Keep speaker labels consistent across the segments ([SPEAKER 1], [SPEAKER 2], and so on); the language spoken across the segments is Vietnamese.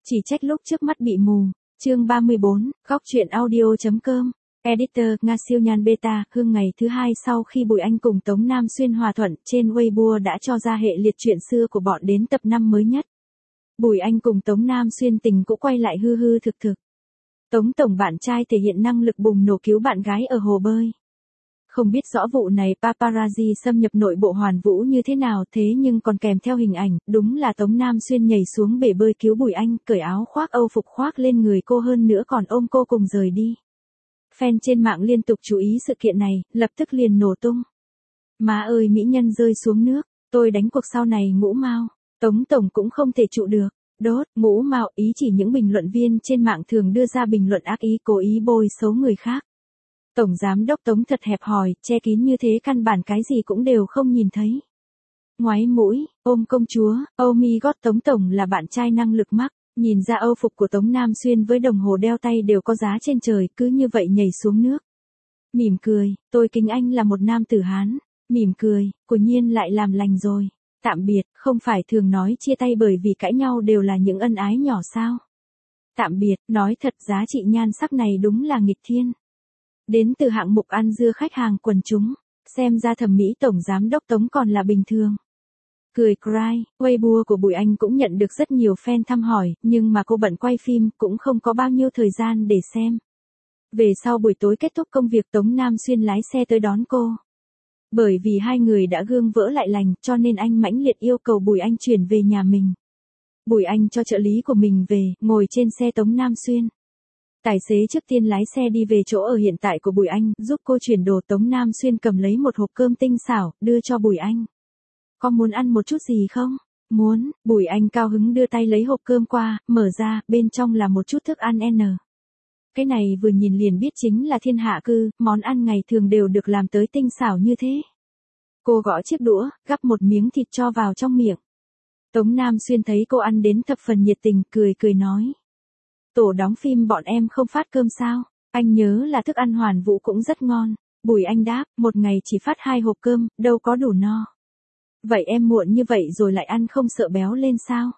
[SPEAKER 1] Chỉ trách lúc trước mắt bị mù. Chương 34, góc truyện audio.com. Editor, Nga siêu nhan beta, Hương ngày thứ hai sau khi Bùi Anh cùng Tống Nam Xuyên hòa thuận, trên Weibo đã cho ra hệ liệt chuyện xưa của bọn đến tập 5 mới nhất. Bùi Anh cùng Tống Nam Xuyên tình cũng quay lại hư hư thực thực. Tống tổng bạn trai thể hiện năng lực bùng nổ cứu bạn gái ở hồ bơi. Không biết rõ vụ này paparazzi xâm nhập nội bộ Hoàn Vũ như thế nào, thế nhưng còn kèm theo hình ảnh, đúng là Tống Nam Xuyên nhảy xuống bể bơi cứu Bùi Anh, cởi áo khoác Âu phục khoác lên người cô, hơn nữa còn ôm cô cùng rời đi. Fan trên mạng liên tục chú ý sự kiện này, lập tức liền nổ tung. Má ơi, mỹ nhân rơi xuống nước, tôi đánh cuộc sau này ngũ mao. Tống tổng cũng không thể trụ được. Đốt, ngũ mao, ý chỉ những bình luận viên trên mạng thường đưa ra bình luận ác ý, cố ý bôi xấu người khác. Tổng giám đốc Tống thật hẹp hòi, che kín như thế căn bản cái gì cũng đều không nhìn thấy. Ngoái mũi, ôm công chúa, oh my god, Tống tổng là bạn trai năng lực mắc. Nhìn ra âu phục của Tống Nam Xuyên với đồng hồ đeo tay đều có giá trên trời, cứ như vậy nhảy xuống nước. Mỉm cười, tôi kính anh là một nam tử Hán. Mỉm cười, của nhiên lại làm lành rồi. Tạm biệt, không phải thường nói chia tay bởi vì cãi nhau đều là những ân ái nhỏ sao? Tạm biệt, nói thật giá trị nhan sắc này đúng là nghịch thiên. Đến từ hạng mục ăn dưa khách hàng quần chúng, xem ra thẩm mỹ tổng giám đốc Tống còn là bình thường. Cười cry, Weibo của Bùi Anh cũng nhận được rất nhiều fan thăm hỏi, nhưng mà cô bận quay phim, cũng không có bao nhiêu thời gian để xem. Về sau buổi tối kết thúc công việc, Tống Nam Xuyên lái xe tới đón cô. Bởi vì hai người đã gương vỡ lại lành, cho nên anh mãnh liệt yêu cầu Bùi Anh chuyển về nhà mình. Bùi Anh cho trợ lý của mình về, ngồi trên xe Tống Nam Xuyên. Tài xế trước tiên lái xe đi về chỗ ở hiện tại của Bùi Anh, giúp cô chuyển đồ. Tống Nam Xuyên cầm lấy một hộp cơm tinh xảo, đưa cho Bùi Anh. Có muốn ăn một chút gì không? Muốn, Bùi Anh cao hứng đưa tay lấy hộp cơm qua, mở ra, bên trong là một chút thức ăn N. Cái này vừa nhìn liền biết chính là thiên hạ cư, món ăn ngày thường đều được làm tới tinh xảo như thế. Cô gõ chiếc đũa, gắp một miếng thịt cho vào trong miệng. Tống Nam Xuyên thấy cô ăn đến thập phần nhiệt tình, cười nói. Tổ đóng phim bọn em không phát cơm sao? Anh nhớ là thức ăn Hoàn Vũ cũng rất ngon. Bùi Anh đáp, một ngày chỉ phát 2 hộp cơm, đâu có đủ no. Vậy em muộn như vậy rồi lại ăn không sợ béo lên sao?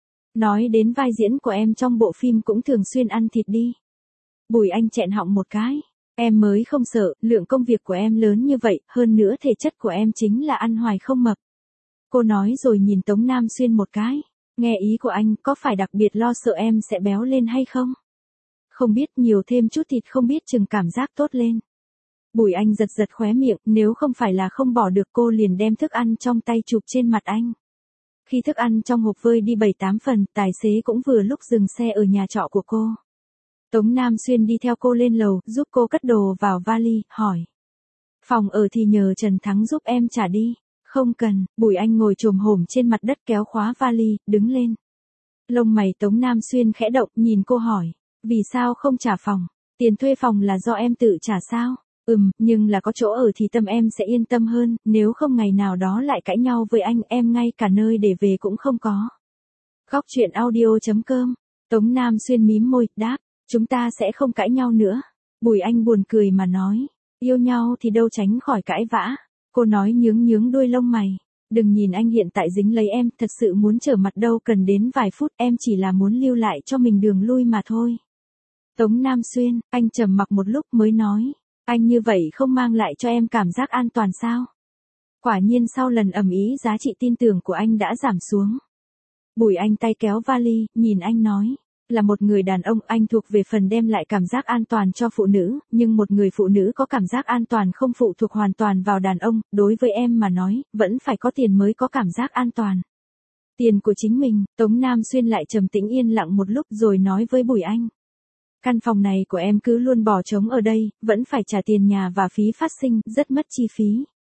[SPEAKER 1] Nói đến vai diễn của em trong bộ phim cũng thường xuyên ăn thịt đi. Bùi Anh chẹn họng một cái. Em mới không sợ, lượng công việc của em lớn như vậy, hơn nữa thể chất của em chính là ăn hoài không mập. Cô nói rồi nhìn Tống Nam Xuyên một cái. Nghe ý của anh, có phải đặc biệt lo sợ em sẽ béo lên hay không? Không biết, nhiều thêm chút thịt không biết chừng cảm giác tốt lên. Bùi Anh giật khóe miệng, nếu không phải là không bỏ được cô liền đem thức ăn trong tay chụp trên mặt anh. Khi thức ăn trong hộp vơi đi 7-8 phần, tài xế cũng vừa lúc dừng xe ở nhà trọ của cô. Tống Nam Xuyên đi theo cô lên lầu, giúp cô cất đồ vào vali, hỏi. Phòng ở thì nhờ Trần Thắng giúp em trả đi. Không cần, Bùi Anh ngồi chồm hổm trên mặt đất kéo khóa vali, đứng lên. Lông mày Tống Nam Xuyên khẽ động, nhìn cô hỏi. Vì sao không trả phòng? Tiền thuê phòng là do em tự trả sao? Nhưng là có chỗ ở thì tâm em sẽ yên tâm hơn, nếu không ngày nào đó lại cãi nhau với anh, em ngay cả nơi để về cũng không có. Góc truyện audio.com. Tống Nam Xuyên mím môi, đáp, chúng ta sẽ không cãi nhau nữa. Bùi Anh buồn cười mà nói, yêu nhau thì đâu tránh khỏi cãi vã. Cô nói nhướng đuôi lông mày. Đừng nhìn anh hiện tại dính lấy em, thật sự muốn trở mặt đâu cần đến vài phút, em chỉ là muốn lưu lại cho mình đường lui mà thôi. Tống Nam Xuyên, anh trầm mặc một lúc mới nói. Anh như vậy không mang lại cho em cảm giác an toàn sao? Quả nhiên sau lần ầm ĩ giá trị tin tưởng của anh đã giảm xuống. Bùi Anh tay kéo vali, nhìn anh nói. Là một người đàn ông, anh thuộc về phần đem lại cảm giác an toàn cho phụ nữ, nhưng một người phụ nữ có cảm giác an toàn không phụ thuộc hoàn toàn vào đàn ông, đối với em mà nói, vẫn phải có tiền mới có cảm giác an toàn. Tiền của chính mình, Tống Nam Xuyên lại trầm tĩnh yên lặng một lúc rồi nói với Bùi Anh. Căn phòng này của em cứ luôn bỏ trống ở đây, vẫn phải trả tiền nhà và phí phát sinh, rất mất chi phí.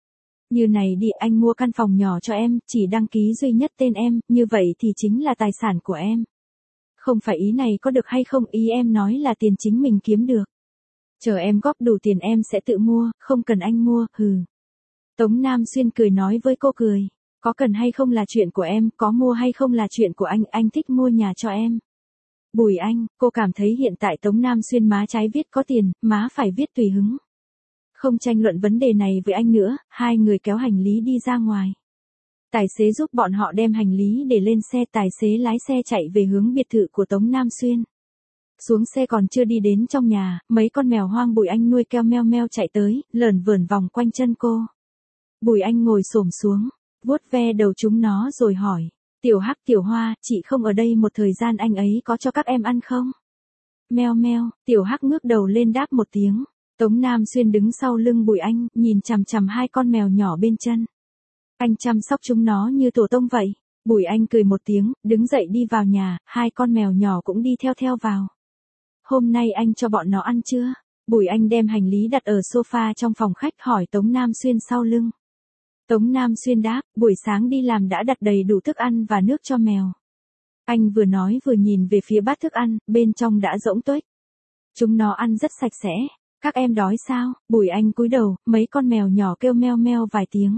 [SPEAKER 1] Như này đi, anh mua căn phòng nhỏ cho em, chỉ đăng ký duy nhất tên em, như vậy thì chính là tài sản của em. Không phải ý này có được hay không, ý em nói là tiền chính mình kiếm được. Chờ em góp đủ tiền em sẽ tự mua, không cần anh mua, hừ. Tống Nam Xuyên cười nói với cô cười. Có cần hay không là chuyện của em, có mua hay không là chuyện của anh thích mua nhà cho em. Bùi Anh, cô cảm thấy hiện tại Tống Nam Xuyên má trái viết có tiền, má phải viết tùy hứng. Không tranh luận vấn đề này với anh nữa, hai người kéo hành lý đi ra ngoài. Tài xế giúp bọn họ đem hành lý để lên xe, tài xế lái xe chạy về hướng biệt thự của Tống Nam Xuyên. Xuống xe còn chưa đi đến trong nhà, mấy con mèo hoang Bùi Anh nuôi keo meo meo chạy tới, lởn vởn vòng quanh chân cô. Bùi Anh ngồi xổm xuống, vuốt ve đầu chúng nó rồi hỏi, Tiểu Hắc Tiểu Hoa, chị không ở đây một thời gian anh ấy có cho các em ăn không? Meo meo, Tiểu Hắc ngước đầu lên đáp một tiếng. Tống Nam Xuyên đứng sau lưng Bùi Anh, nhìn chằm chằm hai con mèo nhỏ bên chân. Anh chăm sóc chúng nó như tổ tông vậy. Bùi Anh cười một tiếng, đứng dậy đi vào nhà, hai con mèo nhỏ cũng đi theo vào. Hôm nay anh cho bọn nó ăn chưa? Bùi Anh đem hành lý đặt ở sofa trong phòng khách, hỏi Tống Nam Xuyên sau lưng. Tống Nam Xuyên đáp, buổi sáng đi làm đã đặt đầy đủ thức ăn và nước cho mèo. Anh vừa nói vừa nhìn về phía bát thức ăn, bên trong đã rỗng tuếch. Chúng nó ăn rất sạch sẽ. Các em đói sao? Bùi Anh cúi đầu, mấy con mèo nhỏ kêu meo meo vài tiếng.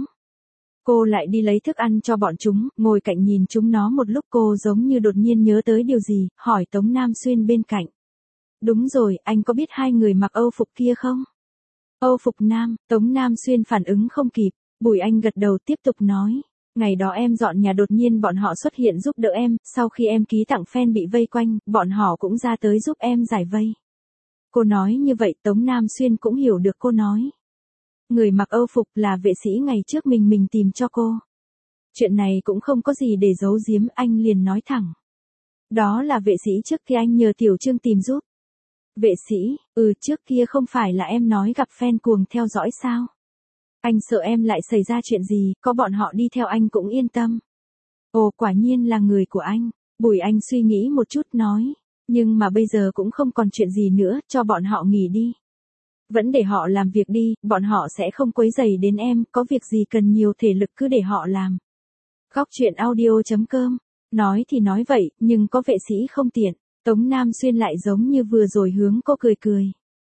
[SPEAKER 1] Cô lại đi lấy thức ăn cho bọn chúng, ngồi cạnh nhìn chúng nó một lúc, cô giống như đột nhiên nhớ tới điều gì, hỏi Tống Nam Xuyên bên cạnh. Đúng rồi, anh có biết hai người mặc Âu phục kia không? Âu phục nam, Tống Nam Xuyên phản ứng không kịp, Bùi Anh gật đầu tiếp tục nói. Ngày đó em dọn nhà đột nhiên bọn họ xuất hiện giúp đỡ em, sau khi em ký tặng fan bị vây quanh, bọn họ cũng ra tới giúp em giải vây. Cô nói như vậy Tống Nam Xuyên cũng hiểu được cô nói. Người mặc Âu phục là vệ sĩ ngày trước mình tìm cho cô. Chuyện này cũng không có gì để giấu giếm, anh liền nói thẳng. Đó là vệ sĩ trước khi anh nhờ Tiểu Trương tìm giúp. Vệ sĩ, trước kia không phải là em nói gặp fan cuồng theo dõi sao? Anh sợ em lại xảy ra chuyện gì, có bọn họ đi theo anh cũng yên tâm. Ồ, quả nhiên là người của anh. Bùi Anh suy nghĩ một chút nói. Nhưng mà bây giờ cũng không còn chuyện gì nữa, cho bọn họ nghỉ đi. Vẫn để họ làm việc đi, bọn họ sẽ không quấy rầy đến em, có việc gì cần nhiều thể lực cứ để họ làm. Góc truyện audio.com. Nói thì nói vậy, nhưng có vệ sĩ không tiện. Tống Nam Xuyên lại giống như vừa rồi hướng cô cười cười.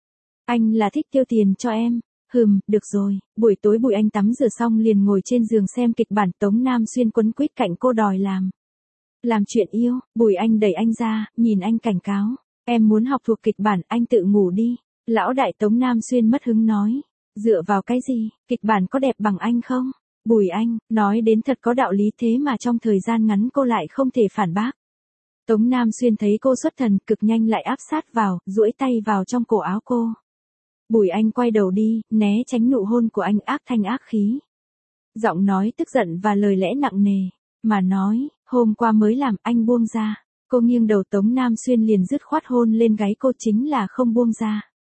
[SPEAKER 1] Anh là thích tiêu tiền cho em. Được rồi. Buổi tối Bùi Anh tắm rửa xong liền ngồi trên giường xem kịch bản, Tống Nam Xuyên quấn quýt cạnh cô đòi làm. Làm chuyện yêu, Bùi Anh đẩy anh ra, nhìn anh cảnh cáo. Em muốn học thuộc kịch bản, anh tự ngủ đi. Lão đại Tống Nam Xuyên mất hứng nói. Dựa vào cái gì, kịch bản có đẹp bằng anh không? Bùi Anh, nói đến thật có đạo lý, thế mà trong thời gian ngắn cô lại không thể phản bác. Tống Nam Xuyên thấy cô xuất thần, cực nhanh lại áp sát vào, duỗi tay vào trong cổ áo cô. Bùi Anh quay đầu đi, né tránh nụ hôn của anh ác thanh ác khí. Giọng nói tức giận và lời lẽ nặng nề, mà nói, hôm qua mới làm, anh buông ra. Cô nghiêng đầu, Tống Nam Xuyên liền dứt khoát hôn lên gáy cô, chính là không buông ra.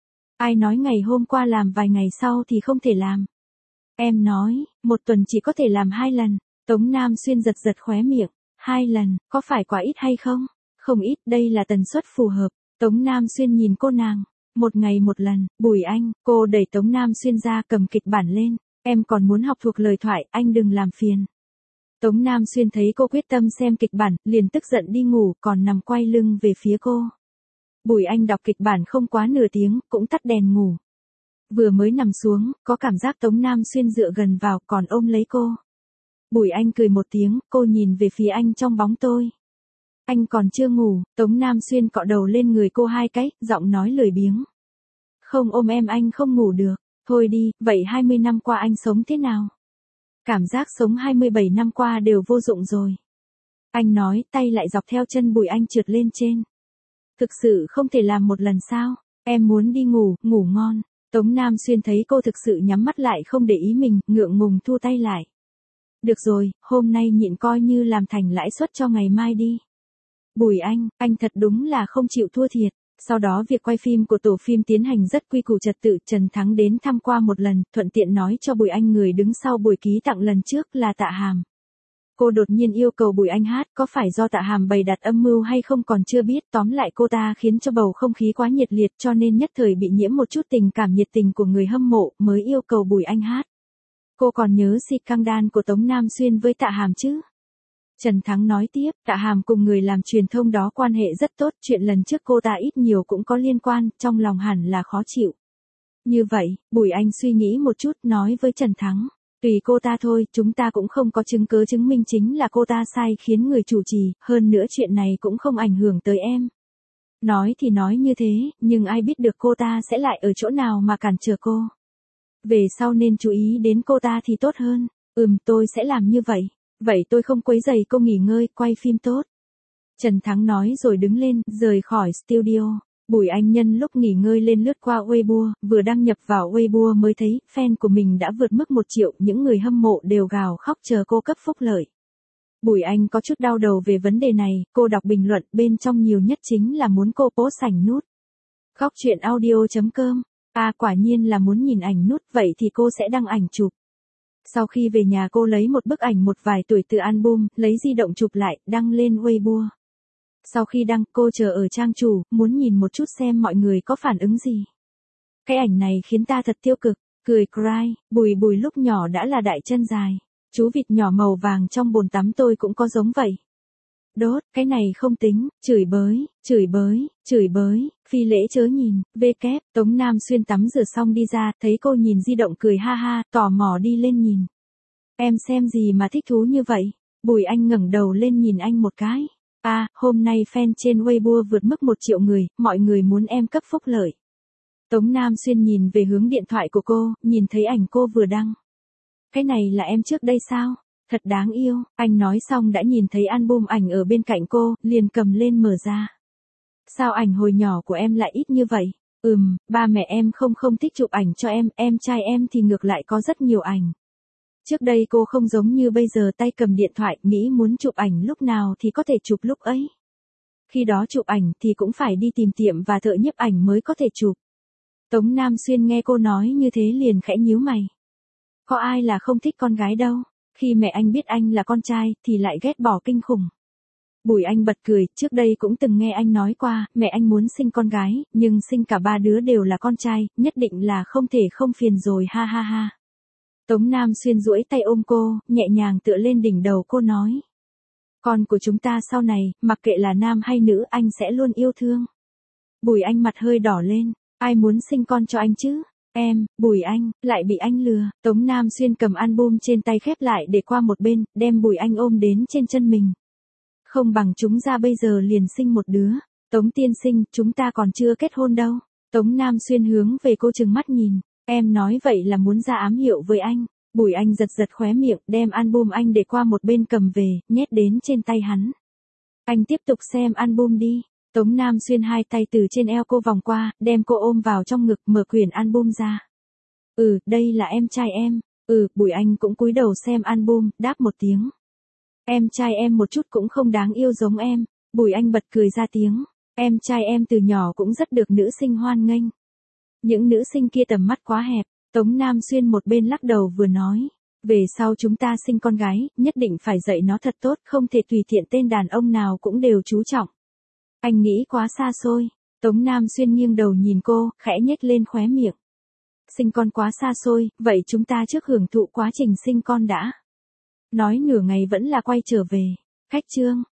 [SPEAKER 1] Ai nói ngày hôm qua làm vài ngày sau thì không thể làm? Em nói, một tuần chỉ có thể làm 2 lần. Tống Nam Xuyên giật giật khóe miệng. 2 lần, có phải quá ít hay không? Không ít, đây là tần suất phù hợp. Tống Nam Xuyên nhìn cô nàng. 1 ngày 1 lần, Bùi Anh, cô đẩy Tống Nam Xuyên ra, cầm kịch bản lên. Em còn muốn học thuộc lời thoại, anh đừng làm phiền. Tống Nam Xuyên thấy cô quyết tâm xem kịch bản, liền tức giận đi ngủ, còn nằm quay lưng về phía cô. Bùi Anh đọc kịch bản không quá nửa tiếng, cũng tắt đèn ngủ. Vừa mới nằm xuống, có cảm giác Tống Nam Xuyên dựa gần vào, còn ôm lấy cô. Bùi Anh cười một tiếng, cô nhìn về phía anh trong bóng tôi. Anh còn chưa ngủ, Tống Nam Xuyên cọ đầu lên người cô 2 cái, giọng nói lười biếng. Không ôm em anh không ngủ được. Thôi đi, vậy 20 năm qua anh sống thế nào? Cảm giác sống 27 năm qua đều vô dụng rồi. Anh nói, tay lại dọc theo chân Bùi Anh trượt lên trên. Thực sự không thể làm một lần sao? Em muốn đi ngủ, ngủ ngon. Tống Nam Xuyên thấy cô thực sự nhắm mắt lại không để ý mình, ngượng ngùng thu tay lại. Được rồi, hôm nay nhịn coi như làm thành lãi suất cho ngày mai đi. Bùi anh thật đúng là không chịu thua thiệt. Sau đó việc quay phim của tổ phim tiến hành rất quy củ trật tự, Trần Thắng đến thăm qua một lần, thuận tiện nói cho Bùi Anh người đứng sau buổi ký tặng lần trước là Tạ Hàm. Cô đột nhiên yêu cầu Bùi Anh hát, có phải do Tạ Hàm bày đặt âm mưu hay không còn chưa biết, tóm lại cô ta khiến cho bầu không khí quá nhiệt liệt cho nên nhất thời bị nhiễm một chút tình cảm nhiệt tình của người hâm mộ, mới yêu cầu Bùi Anh hát. Cô còn nhớ scandal của Tống Nam Xuyên với Tạ Hàm chứ? Trần Thắng nói tiếp, Tạ Hàm cùng người làm truyền thông đó quan hệ rất tốt, chuyện lần trước cô ta ít nhiều cũng có liên quan, trong lòng hẳn là khó chịu. Như vậy, Bùi Anh suy nghĩ một chút, nói với Trần Thắng, tùy cô ta thôi, chúng ta cũng không có chứng cứ chứng minh chính là cô ta sai khiến người chủ trì, hơn nữa chuyện này cũng không ảnh hưởng tới em. Nói thì nói như thế, nhưng ai biết được cô ta sẽ lại ở chỗ nào mà cản trở cô. Về sau nên chú ý đến cô ta thì tốt hơn. Tôi sẽ làm như vậy. vậy tôi không quấy rầy cô nghỉ ngơi, quay phim tốt. Trần Thắng nói rồi đứng lên, rời khỏi studio. Bùi Anh nhân lúc nghỉ ngơi lên lướt qua Weibo, vừa đăng nhập vào Weibo mới thấy, fan của mình đã vượt mức 1 triệu, những người hâm mộ đều gào khóc chờ cô cấp phúc lợi. Bùi Anh có chút đau đầu về vấn đề này, cô đọc bình luận bên trong nhiều nhất chính là muốn cô post ảnh nút. Góc truyện audio.com. À quả nhiên là muốn nhìn ảnh nút, vậy thì cô sẽ đăng ảnh chụp. Sau khi về nhà cô lấy một bức ảnh một vài tuổi từ album, lấy di động chụp lại, đăng lên Weibo. Sau khi đăng, cô chờ ở trang chủ, muốn nhìn một chút xem mọi người có phản ứng gì. Cái ảnh này khiến ta thật tiêu cực, cười cry, Bùi Bùi lúc nhỏ đã là đại chân dài. Chú vịt nhỏ màu vàng trong bồn tắm tôi cũng có giống vậy. Đốt, cái này không tính, chửi bới, chửi bới, chửi bới, phi lễ chớ nhìn, kép, Tống Nam Xuyên tắm rửa xong đi ra, thấy cô nhìn di động cười ha ha, tò mò đi lên nhìn. Em xem gì mà thích thú như vậy? Bùi Anh ngẩng đầu lên nhìn anh một cái. À, hôm nay fan trên Weibo vượt mức 1 triệu người, mọi người muốn em cấp phúc lợi. Tống Nam Xuyên nhìn về hướng điện thoại của cô, nhìn thấy ảnh cô vừa đăng. Cái này là em trước đây sao? Thật đáng yêu, anh nói xong đã nhìn thấy album ảnh ở bên cạnh cô, liền cầm lên mở ra. Sao ảnh hồi nhỏ của em lại ít như vậy? Ba mẹ em không thích chụp ảnh cho em trai em thì ngược lại có rất nhiều ảnh. Trước đây cô không giống như bây giờ tay cầm điện thoại, nghĩ muốn chụp ảnh lúc nào thì có thể chụp lúc ấy. Khi đó chụp ảnh thì cũng phải đi tìm tiệm và thợ nhiếp ảnh mới có thể chụp. Tống Nam Xuyên nghe cô nói như thế liền khẽ nhíu mày. Có ai là không thích con gái đâu, khi mẹ anh biết anh là con trai thì lại ghét bỏ kinh khủng. Bùi Anh bật cười, trước đây cũng từng nghe anh nói qua, mẹ anh muốn sinh con gái, nhưng sinh cả 3 đứa đều là con trai, nhất định là không thể không phiền rồi ha ha ha. Tống Nam Xuyên duỗi tay ôm cô, nhẹ nhàng tựa lên đỉnh đầu cô nói. Con của chúng ta sau này, mặc kệ là nam hay nữ anh sẽ luôn yêu thương. Bùi Anh mặt hơi đỏ lên, ai muốn sinh con cho anh chứ? Em, Bùi Anh, lại bị anh lừa. Tống Nam Xuyên cầm album trên tay khép lại để qua một bên, đem Bùi Anh ôm đến trên chân mình. Không bằng chúng ra bây giờ liền sinh một đứa. Tống tiên sinh, chúng ta còn chưa kết hôn đâu. Tống Nam Xuyên hướng về cô trừng mắt nhìn. Em nói vậy là muốn ra ám hiệu với anh. Bùi Anh giật giật khóe miệng, đem album anh để qua một bên cầm về, nhét đến trên tay hắn. Anh tiếp tục xem album đi. Tống Nam Xuyên hai tay từ trên eo cô vòng qua, đem cô ôm vào trong ngực, mở quyển album ra. Đây là em trai em. Bùi Anh cũng cúi đầu xem album, đáp một tiếng. Em trai em một chút cũng không đáng yêu giống em. Bùi Anh bật cười ra tiếng. Em trai em từ nhỏ cũng rất được nữ sinh hoan nghênh. Những nữ sinh kia tầm mắt quá hẹp. Tống Nam Xuyên một bên lắc đầu vừa nói. Về sau chúng ta sinh con gái, nhất định phải dạy nó thật tốt, không thể tùy tiện tên đàn ông nào cũng đều chú trọng. Anh nghĩ quá xa xôi. Tống Nam Xuyên nghiêng đầu nhìn cô, khẽ nhếch lên khóe miệng. Sinh con quá xa xôi, vậy chúng ta trước hưởng thụ quá trình sinh con đã. Nói nửa ngày vẫn là quay trở về. Khách trương.